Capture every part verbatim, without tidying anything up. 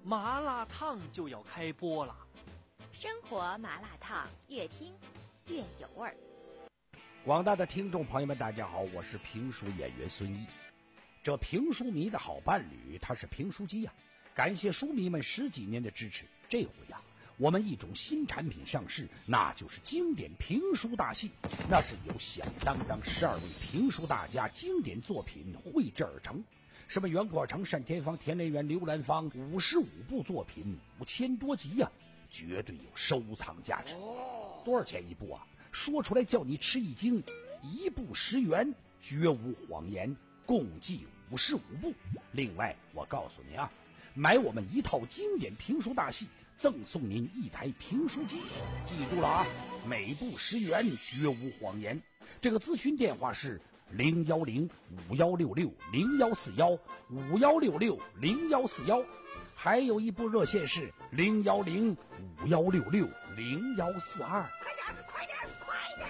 麻辣烫就要开播了。 生活麻辣烫，越听越有味儿。 广大的听众朋友们，大家好，我是评书演员孙毅。这评书迷的好伴侣，他是评书机呀、啊！感谢书迷们十几年的支持。这回呀、啊，我们一种新产品上市，那就是经典评书大戏。那是由响当当十二位评书大家经典作品绘制而成。什么袁阔成、单田芳、田连元、刘兰芳，五十五部作品，五千多集呀、啊，绝对有收藏价值。多少钱一部啊？说出来叫你吃一惊，一部十元，绝无谎言，共计五十五部。另外，我告诉你啊，买我们一套经典评书大戏，赠送您一台评书机。记住了啊，每部十元，绝无谎言。这个咨询电话是零幺零五幺六六零幺四幺五幺六六零幺四幺，还有一部热线是零幺零五幺六六零幺四二。 快点，快点！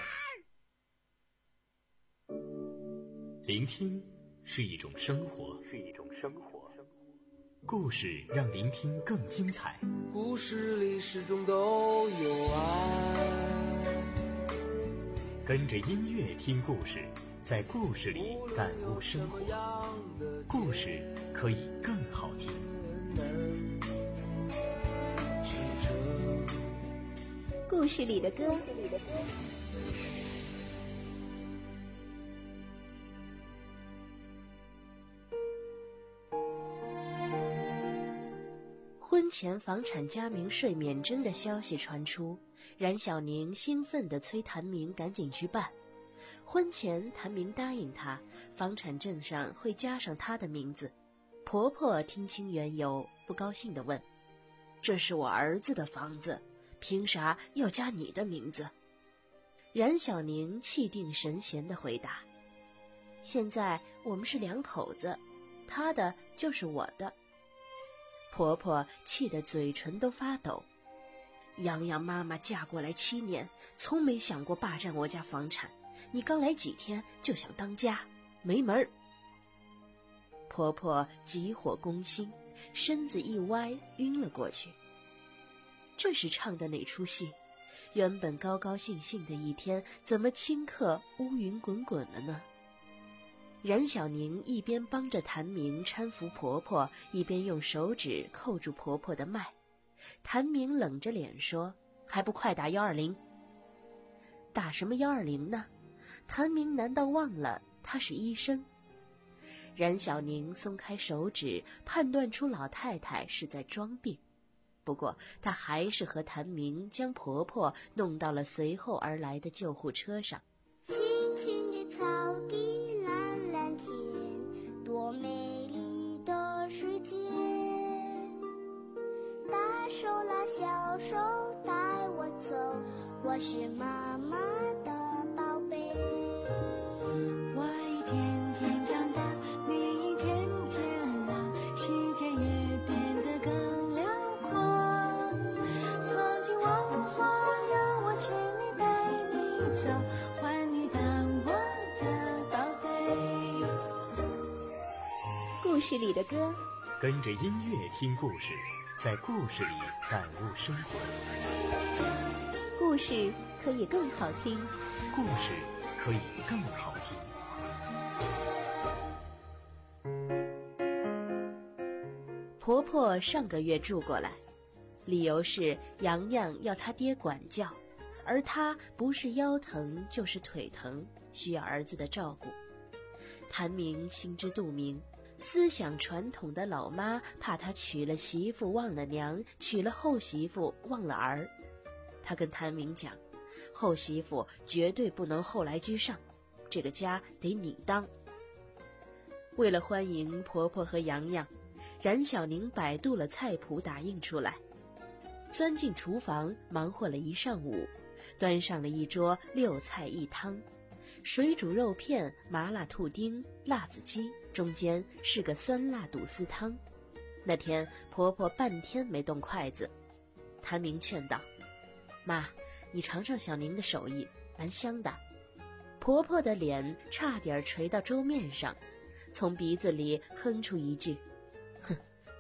聆听是一种生活，是一种生活。故事让聆听更精彩。 故事里始终都有爱。 跟着音乐听故事，在故事里感悟生活。故事可以更好听。 故事里的歌。 婚前房产加名税免征的消息传出，冉小宁兴奋地催谭明赶紧去办。婚前谭明答应他，房产证上会加上他的名字。婆婆听清缘由，不高兴地问：这是我儿子的房子，凭啥要加你的名字？冉小宁气定神闲地回答：现在我们是两口子，他的就是我的。婆婆气得嘴唇都发抖。洋洋妈妈嫁过来七年，从没想过霸占我家房产，你刚来几天就想当家，没门儿！婆婆急火攻心，身子一歪，晕了过去。这是唱的哪出戏？原本高高兴兴的一天，怎么顷刻乌云滚滚了呢？冉小宁一边帮着谭明搀扶婆婆，一边用手指扣住婆婆的脉。谭明冷着脸说：还不快打幺二零！打什么幺二零呢？谭明难道忘了他是医生？冉小宁松开手指，判断出老太太是在装病。不过她还是和谭明将婆婆弄到了随后而来的救护车上。 青青的草地，蓝蓝天，多美丽的世界。大手拉小手带我走，我是妈妈的宝贝。 我一天天长大，你一天天老，世界也变得更辽阔。曾经往后让我全力带你走，换你当我的宝贝。 故事里的歌， 跟着音乐听故事，在故事里感悟生活。 故事可以更好听， 故事可以更好听。 婆婆上个月住过来，理由是洋洋要她爹管教，而她不是腰疼就是腿疼，需要儿子的照顾。谭明心知肚明，思想传统的老妈怕她娶了媳妇忘了娘，娶了后媳妇忘了儿。她跟谭明讲，后媳妇绝对不能后来居上，这个家得你当。为了欢迎婆婆和洋洋，冉小宁百度了菜谱打印出来，钻进厨房忙活了一上午，端上了一桌六菜一汤，水煮肉片、麻辣兔丁、辣子鸡，中间是个酸辣肚丝汤。那天婆婆半天没动筷子，谭明劝道：妈，你尝尝小宁的手艺，蛮香的。婆婆的脸差点垂到桌面上，从鼻子里哼出一句：哼，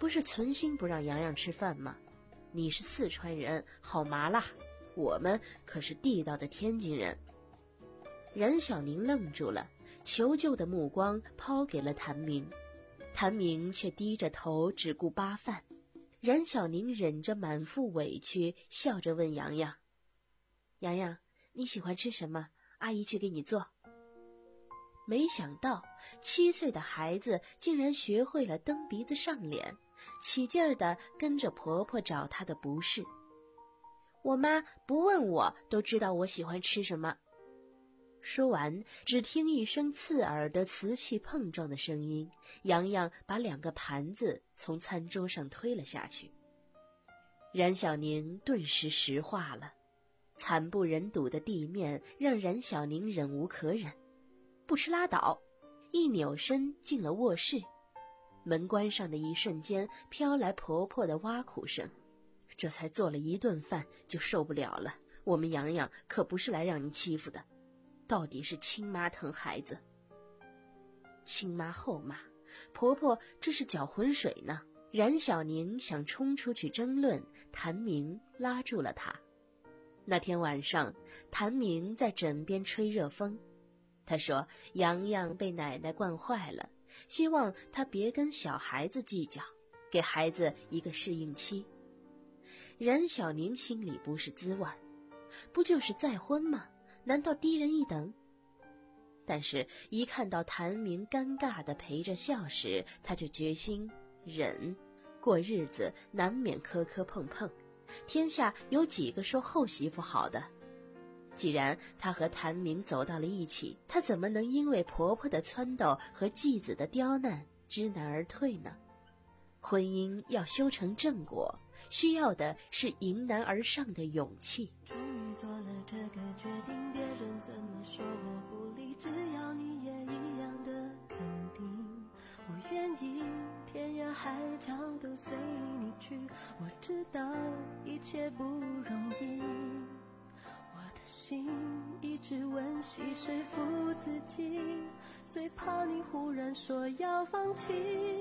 不是存心不让洋洋吃饭吗？你是四川人，好麻辣，我们可是地道的天津人。冉小宁愣住了，求救的目光抛给了谭明，谭明却低着头只顾扒饭。冉小宁忍着满腹委屈，笑着问洋洋：洋洋，你喜欢吃什么？阿姨去给你做。没想到七岁的孩子竟然学会了蹬鼻子上脸，起劲儿地跟着婆婆找她的不是。我妈不问我都知道我喜欢吃什么。说完，只听一声刺耳的瓷器碰撞的声音，洋洋把两个盘子从餐桌上推了下去。冉小宁顿时石化了，惨不忍睹的地面让冉小宁忍无可忍，不吃拉倒，一扭身进了卧室。门关上的一瞬间，飘来婆婆的挖苦声：这才做了一顿饭就受不了了，我们洋洋可不是来让你欺负的，到底是亲妈疼孩子。亲妈后妈，婆婆这是搅浑水呢。冉小宁想冲出去争论，谭明拉住了她。那天晚上，谭明在枕边吹热风，他说洋洋被奶奶惯坏了，希望他别跟小孩子计较，给孩子一个适应期。冉小宁心里不是滋味，不就是再婚吗？难道低人一等？但是一看到谭明尴尬地陪着笑时，他就决心忍。过日子难免磕磕碰碰，天下有几个说后媳妇好的？既然她和谭明走到了一起，她怎么能因为婆婆的撺掇和继子的刁难知难而退呢？婚姻要修成正果，需要的是迎难而上的勇气。 终于做了这个决定，别人怎么说我不理，只要你也一样的肯定，我愿意天涯海角都随你去。我知道一切不容易，我的心一直温习说服自己，最怕你忽然说要放弃。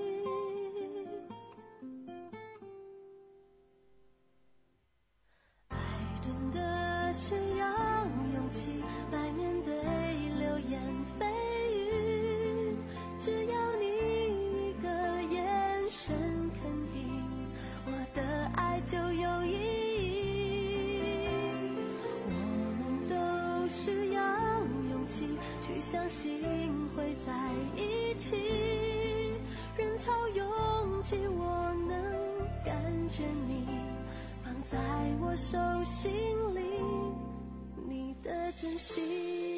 相信会在一起，人潮拥挤，我能感觉你放在我手心里，你的真心。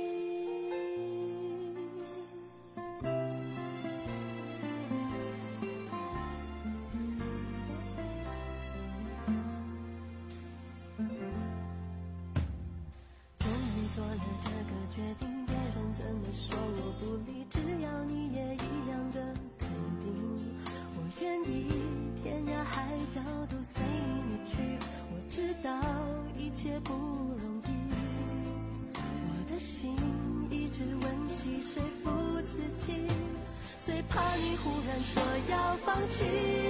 终于做了这个决定，怎么说我不理，只要你也一样的肯定，我愿意天涯海角都随你去。我知道一切不容易，我的心一直温习说服自己，最怕你忽然说要放弃。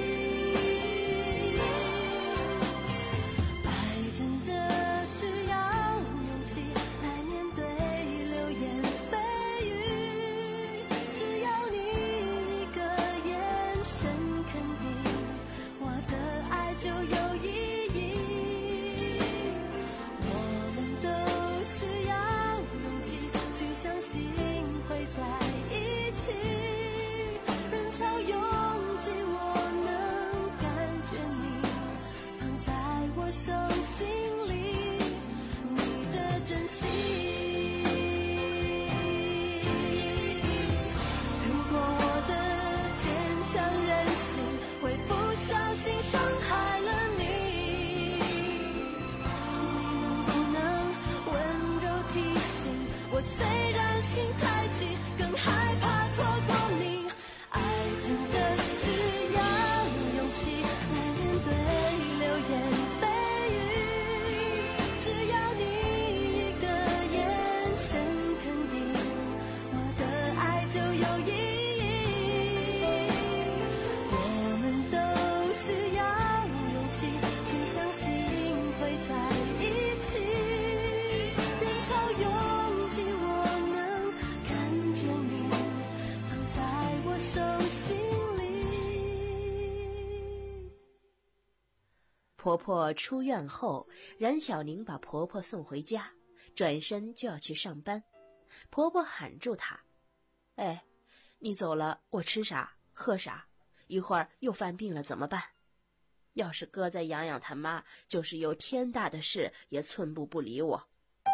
真心。如果我的坚强任性会不小心伤害了你，你能不能温柔提醒我，虽然心太急，更害怕错过你。爱真的需要勇气来面对流言蜚语，只要你就有意义，我们都婆婆出院后，冉小宁把婆婆送回家，转身就要去上班。婆婆喊住她：“哎，你走了，我吃啥喝啥？一会儿又犯病了怎么办？要是搁在洋洋他妈，就是有天大的事也寸步不离我。”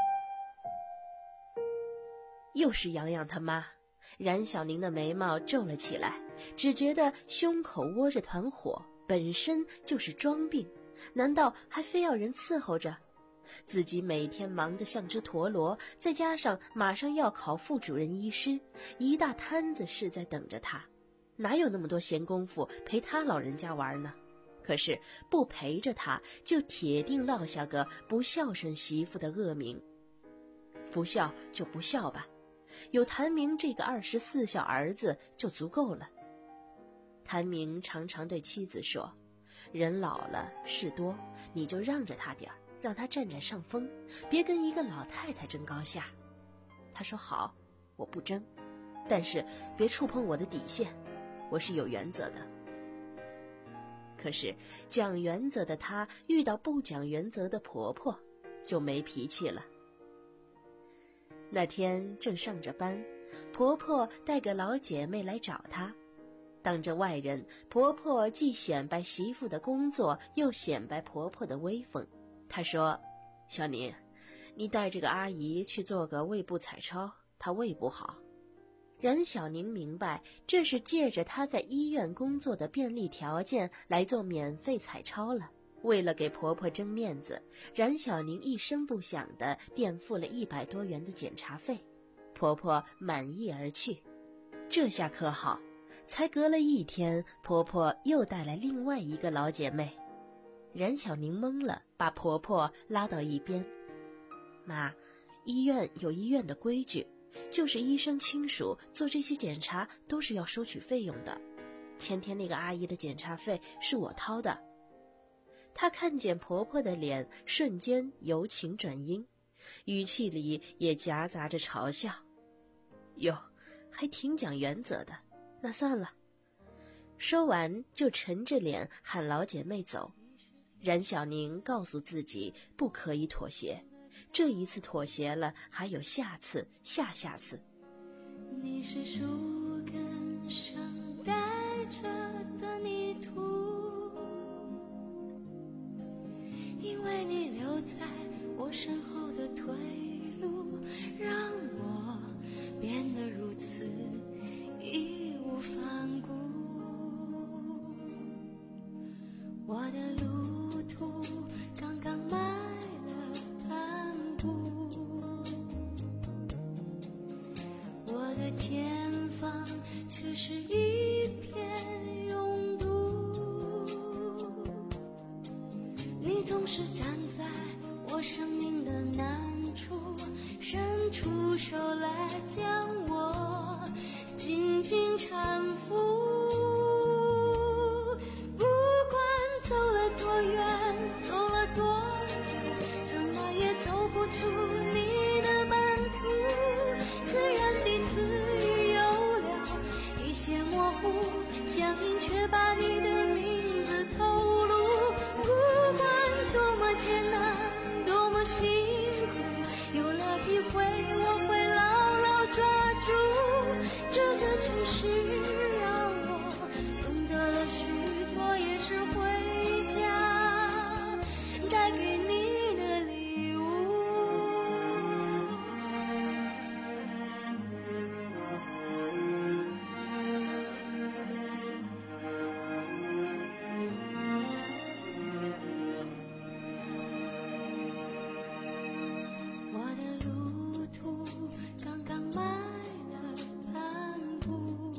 又是洋洋他妈，冉小宁的眉毛皱了起来，只觉得胸口窝着团火，本身就是装病，难道还非要人伺候着？自己每天忙得像只陀螺，再加上马上要考副主任医师，一大摊子事在等着他，哪有那么多闲工夫陪他老人家玩呢？可是不陪着他，就铁定落下个不孝顺媳妇的恶名。不孝就不孝吧，有谭明这个二十四孝儿子就足够了。谭明常常对妻子说：“人老了事多，你就让着他点儿，让他占占上风，别跟一个老太太争高下。”他说：“好，我不争，但是别触碰我的底线，我是有原则的。”可是讲原则的她遇到不讲原则的婆婆，就没脾气了。那天正上着班，婆婆带个老姐妹来找她。当着外人，婆婆既显摆媳妇的工作，又显摆婆婆的威风。她说：“小宁，你带这个阿姨去做个胃部彩超，她胃不好。”冉小宁明白，这是借着她在医院工作的便利条件来做免费彩超了。为了给婆婆争面子，冉小宁一声不响地垫付了一百多元的检查费，婆婆满意而去。这下可好，才隔了一天，婆婆又带来另外一个老姐妹。冉小宁懵了，把婆婆拉到一边：“妈，医院有医院的规矩，就是医生亲属做这些检查都是要收取费用的。前天那个阿姨的检查费是我掏的。”她看见婆婆的脸，瞬间由晴转阴，语气里也夹杂着嘲笑：“哟，还挺讲原则的，那算了。”说完就沉着脸喊老姐妹走。冉小宁告诉自己不可以妥协，这一次妥协了，还有下次、下下次。 你是树根上带着的泥土，因为你留在我身后的退路，让我变得如此义无反顾。我的路途刚刚迈了半步，我的前方却是一片拥堵。你总是站在我生命的难处，伸出手来将我紧紧搀扶。不管走了多远，走了多久，怎么也走不出你的版图。虽然彼此已有了一些模糊，乡音却把你的名字透露。不管多么艰难，多么辛苦，有了机会我会牢牢抓住。这个城市让我懂得了许多，也是回家带给你的礼物。我的路途刚刚迈了半步，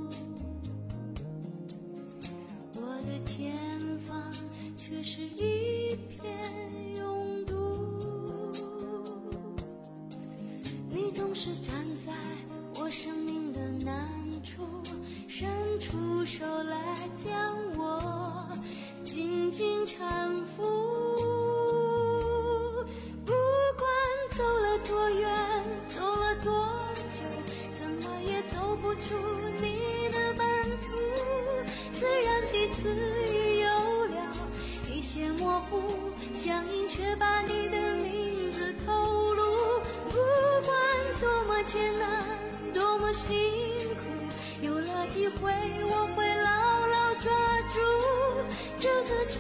我的前方却是一片拥堵。你总是站在我生命的难处，伸出手来将我紧紧搀扶。不管走了多远，走了多久，怎么也走不出你的版图。虽然彼此已有了一些模糊，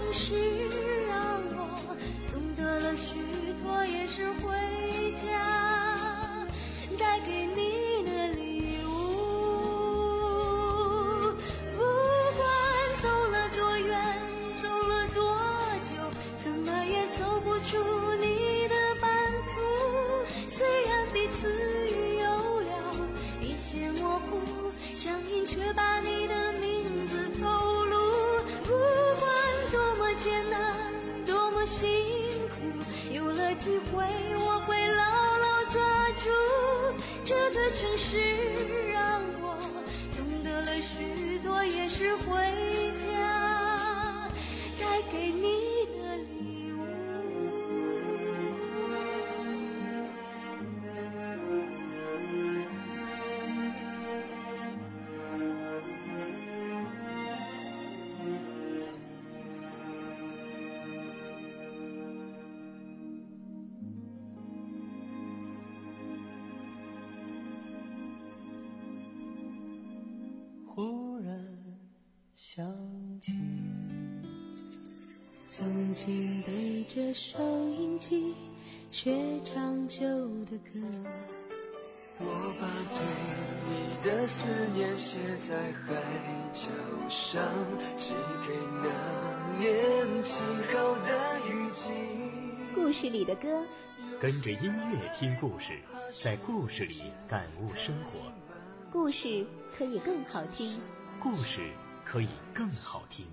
市，让我懂得了许多，也是回家带给你的礼物。不管走了多远，走了多久，怎么也走不出你的版图。虽然彼此已有了一些模糊，乡音却把你的名字透露。不管多么艰难，多么辛苦，有了机会我会牢牢抓住这个城市，让我懂得了许多，也是回家带给你的礼物。 忽然想起曾经对着收音机学唱旧的歌， 我把对你的思念写在海角上，寄给那年起好的雨季。 故事里的歌， 跟着音乐听故事，在故事里感悟生活。 故事可以更好听， 故事可以更好听。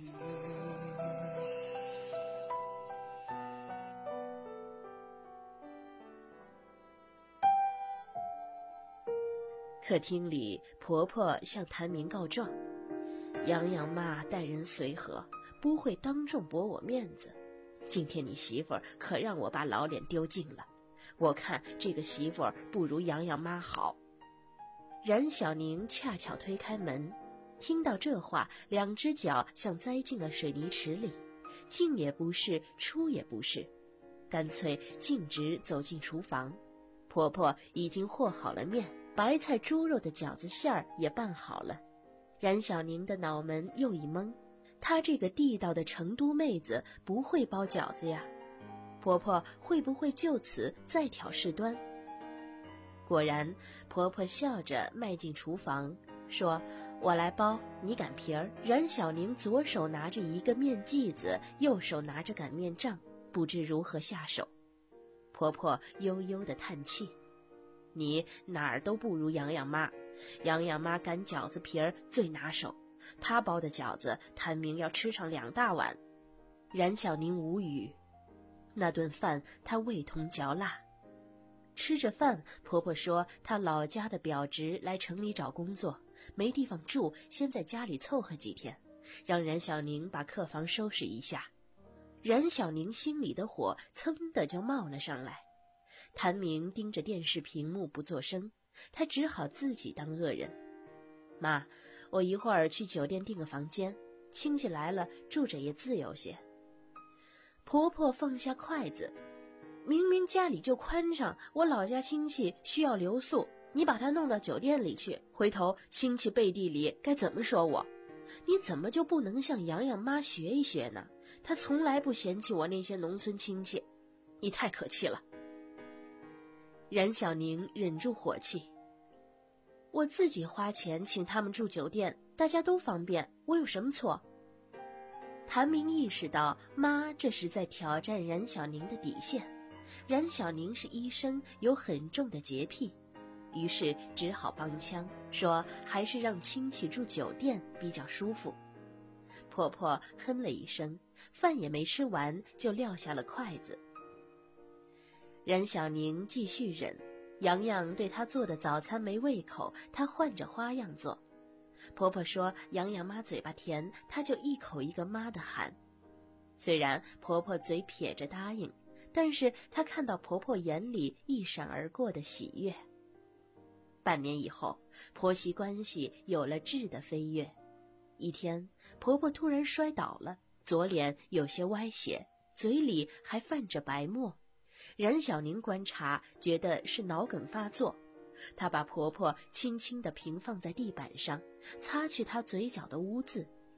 客厅里，婆婆向谭明告状：洋洋妈待人随和，不会当众驳我面子。今天你媳妇儿可让我把老脸丢尽了，我看这个媳妇儿不如洋洋妈好。冉小宁恰巧推开门，听到这话，两只脚像栽进了水泥池里，进也不是，出也不是，干脆径直走进厨房。婆婆已经和好了面，白菜猪肉的饺子馅儿也拌好了。冉小宁的脑门又一懵，她这个地道的成都妹子不会包饺子呀，婆婆会不会就此再挑事端？果然，婆婆笑着迈进厨房，说：“我来包，你擀皮儿。”冉小宁左手拿着一个面剂子，右手拿着擀面杖，不知如何下手。婆婆悠悠地叹气：“你哪儿都不如洋洋妈，洋洋妈擀饺子皮儿最拿手，她包的饺子，谭明要吃上两大碗。”冉小宁无语，那顿饭她味同嚼蜡。吃着饭，婆婆说她老家的表侄来城里找工作，没地方住，先在家里凑合几天，让冉小宁把客房收拾一下。冉小宁心里的火噌的就冒了上来。谭明盯着电视屏幕不作声，他只好自己当恶人：“妈，我一会儿去酒店订个房间，亲戚来了住着也自由些。”婆婆放下筷子：“明明家里就宽敞，我老家亲戚需要留宿，你把他弄到酒店里去，回头亲戚背地里该怎么说我？你怎么就不能向洋洋妈学一学呢？她从来不嫌弃我那些农村亲戚，你太可气了。”冉小宁忍住火气：“我自己花钱请他们住酒店，大家都方便，我有什么错？”谭明意识到妈这是在挑战冉小宁的底线。冉小宁是医生，有很重的洁癖，于是只好帮腔，说还是让亲戚住酒店比较舒服。婆婆哼了一声，饭也没吃完就撂下了筷子。冉小宁继续忍，洋洋对她做的早餐没胃口，她换着花样做。婆婆说洋洋妈嘴巴甜，她就一口一个妈的喊。虽然婆婆嘴撇着答应，但是她看到婆婆眼里一闪而过的喜悦。半年以后，婆媳关系有了质的飞跃。一天，婆婆突然摔倒了，左脸有些歪斜，嘴里还泛着白沫。冉小宁观察，觉得是脑梗发作，她把婆婆轻轻地平放在地板上，擦去她嘴角的污渍，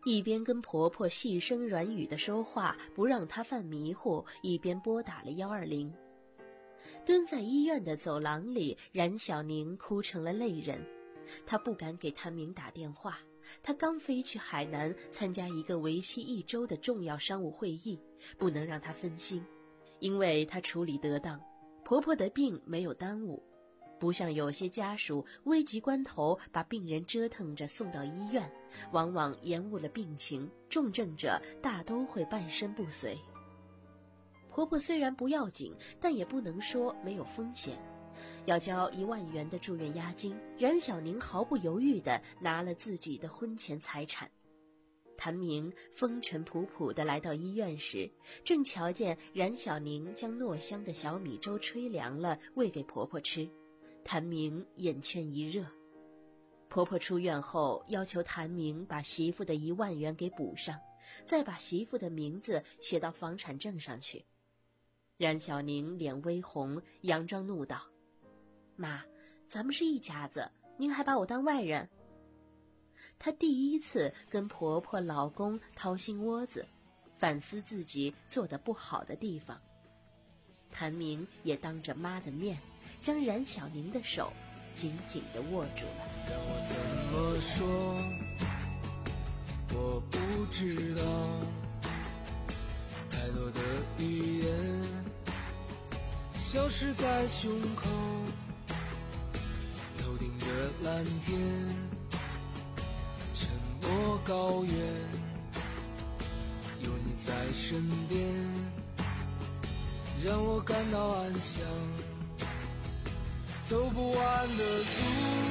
一边跟婆婆细声软语的说话，不让她犯迷糊，一边拨打了一二零。蹲在医院的走廊里，冉小宁哭成了泪人。她不敢给谭明打电话，她刚飞去海南参加一个为期一周的重要商务会议，不能让她分心，因为她处理得当，婆婆的病没有耽误。不像有些家属危急关头把病人折腾着送到医院，往往延误了病情，重症者大都会半身不遂。婆婆虽然不要紧，但也不能说没有风险。要交一万元的住院押金，冉小宁毫不犹豫地拿了自己的婚前财产。谭明风尘仆仆地来到医院时，正瞧见冉小宁将糯香的小米粥吹凉了，喂给婆婆吃。谭明眼圈一热，婆婆出院后要求谭明把媳妇的一万元给补上，再把媳妇的名字写到房产证上去。冉小宁脸微红，佯装怒道：“妈，咱们是一家子，您还把我当外人？”她第一次跟婆婆老公掏心窝子，反思自己做得不好的地方。谭明也当着妈的面将冉小宁的手紧紧地握住了。 让我怎么说，我不知道，太多的语言消失在胸口，头顶着蓝天，沉默高原，有你在身边，让我感到安详。走不完的路，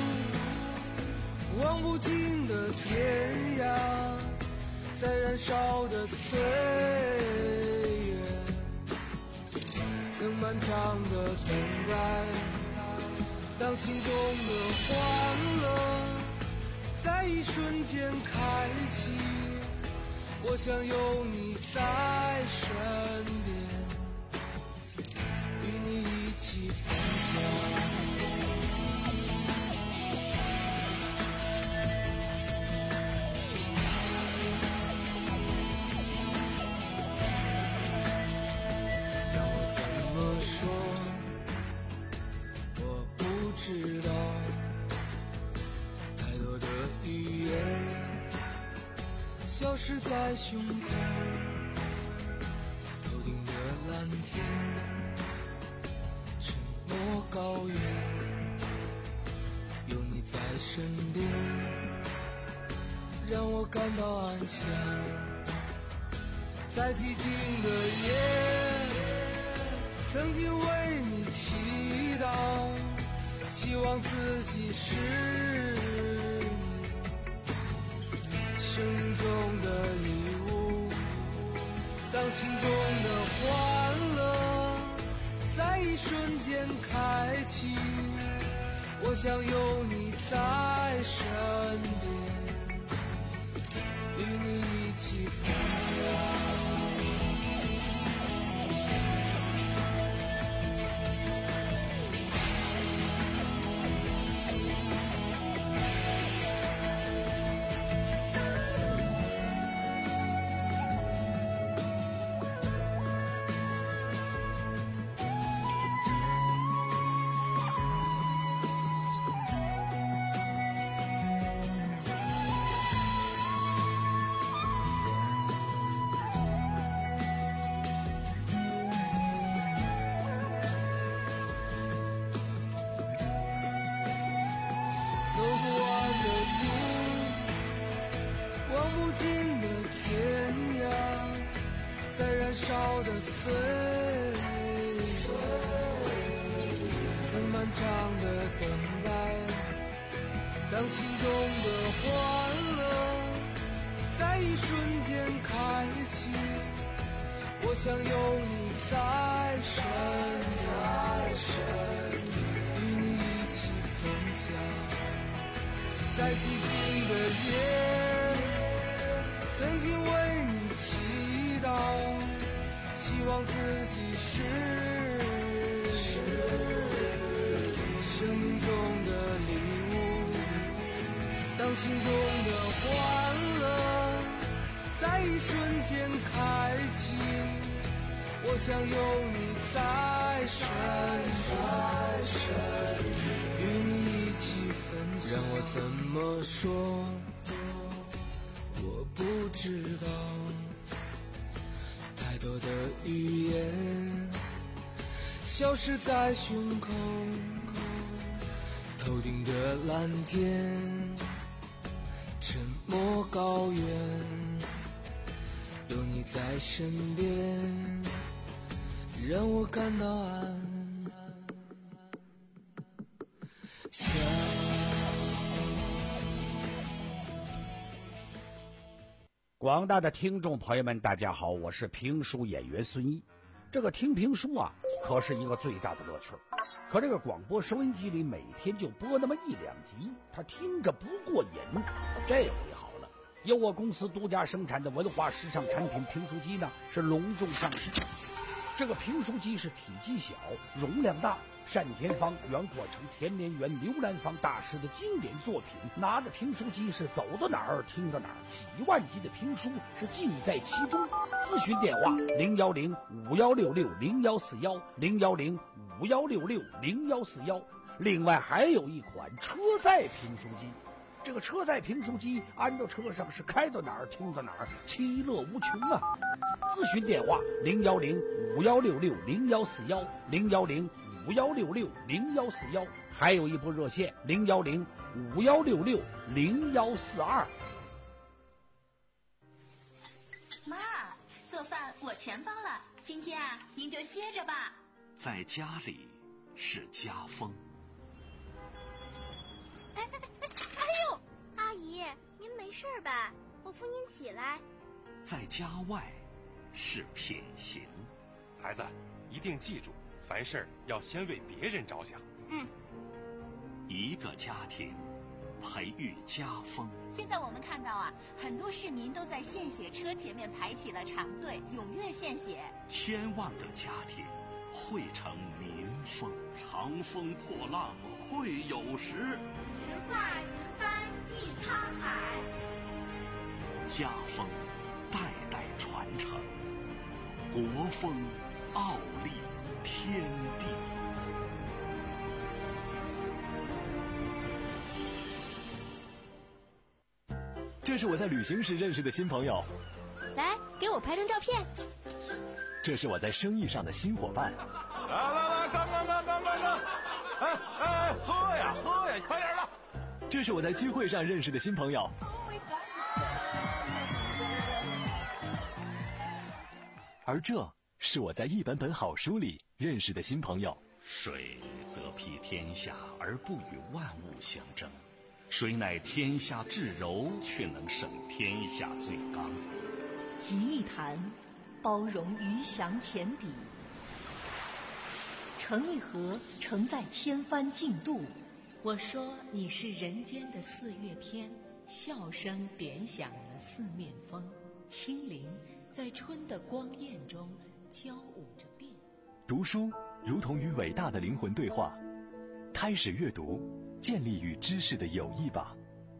望不尽的天涯，在燃烧的岁月，曾漫长的等待。当心中的欢乐在一瞬间开启，我想有你在身边，与你一起分享。知道太多的语言消失在胸口，头顶的蓝天，沉默高原，有你在身边，让我感到安详。在寂静的夜，曾经为你祈祷，希望自己是你生命中的礼物。当心中的欢乐在一瞬间开启，我想有你在身边，与你一起分享。尽的天涯，在燃烧的岁月，曾漫长的等待。当心中的欢乐在一瞬间开启，我想有你在身边，与你一起分享。在寂静的夜，曾经为你祈祷，希望自己是生命中的礼物。当心中的欢乐在一瞬间开启，我想有你在身边，与你一起分享。让我怎么说，我不知道，太多的语言消失在胸口，头顶的蓝天，沉默高原，有你在身边，让我感到安详。 广大的听众朋友们，大家好，我是评书演员孙一。这个听评书啊，可是一个最大的乐趣。可这个广播收音机里每天就播那么一两集，他听着不过瘾。这回好了，由我公司独家生产的文化时尚产品评书机呢，是隆重上市。这个评书机是体积小，容量大，单田芳、袁阔成、田连元、刘兰芳大师的经典作品，拿着评书机是走到哪儿听到哪儿，几万集的评书是尽在其中。咨询电话零幺零五幺六六零幺四幺零幺零五幺六六零幺四幺。另外还有一款车载评书机，这个车载评书机安到车上是开到哪儿听到哪儿，其乐无穷啊！咨询电话零幺零五幺六六零幺四幺零幺零五幺六六零幺四幺，还有一部热线零幺零五幺六六零幺四二。 妈，做饭我全包了，今天啊，您就歇着吧。 在家里是家风。 哎哎哎哎呦，阿姨，您没事吧？我扶您起来。 在家外是品行。 孩子，一定记住，凡事要先为别人着想。 嗯。 一个家庭培育家风。 现在我们看到啊，很多市民都在献血车前面排起了长队，踊跃献血。 千万个家庭汇成民风，长风破浪会有时。 直挂云帆济沧海。 家风代代传承，国风傲立天地。 这是我在旅行时认识的新朋友， 来，给我拍张照片。 这是我在生意上的新伙伴。 来来来，干干干干干干！哎哎，喝呀喝呀，快点的！ 这是我在聚会上认识的新朋友。而这是我在一本本好书里认识的新朋友。 水则披天下而不与万物相争，水乃天下至柔，却能胜天下最刚。 集一坛，包容鱼翔浅底；盛一盒，盛在千帆竞渡。 我说你是人间的四月天，笑声点响了四面风，清灵在春的光艳中交舞着变。 读书如同与伟大的灵魂对话，开始阅读，建立与知识的友谊吧。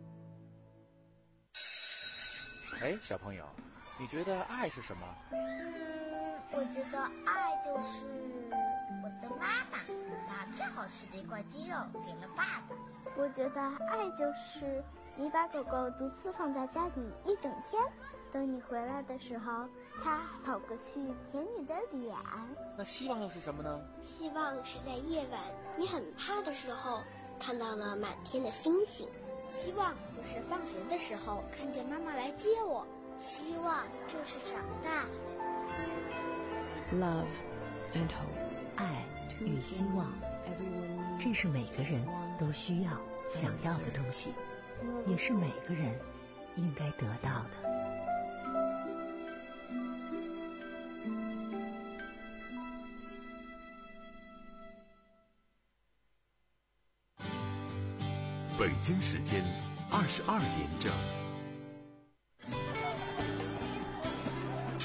哎，小朋友，你觉得爱是什么？ 嗯，我觉得爱就是我的妈妈把最好吃的一块鸡肉给了爸爸。 我觉得爱就是你把狗狗独自放在家里一整天，等你回来的时候，它跑过去舔你的脸。 那希望又是什么呢？ 希望是在夜晚你很怕的时候，看到了满天的星星。 希望就是放学的时候看见妈妈来接我。希望就是长大。 Love and hope， 爱与希望，这是每个人都需要、想要的东西，也是每个人应该得到的。 北京时间二十二点整。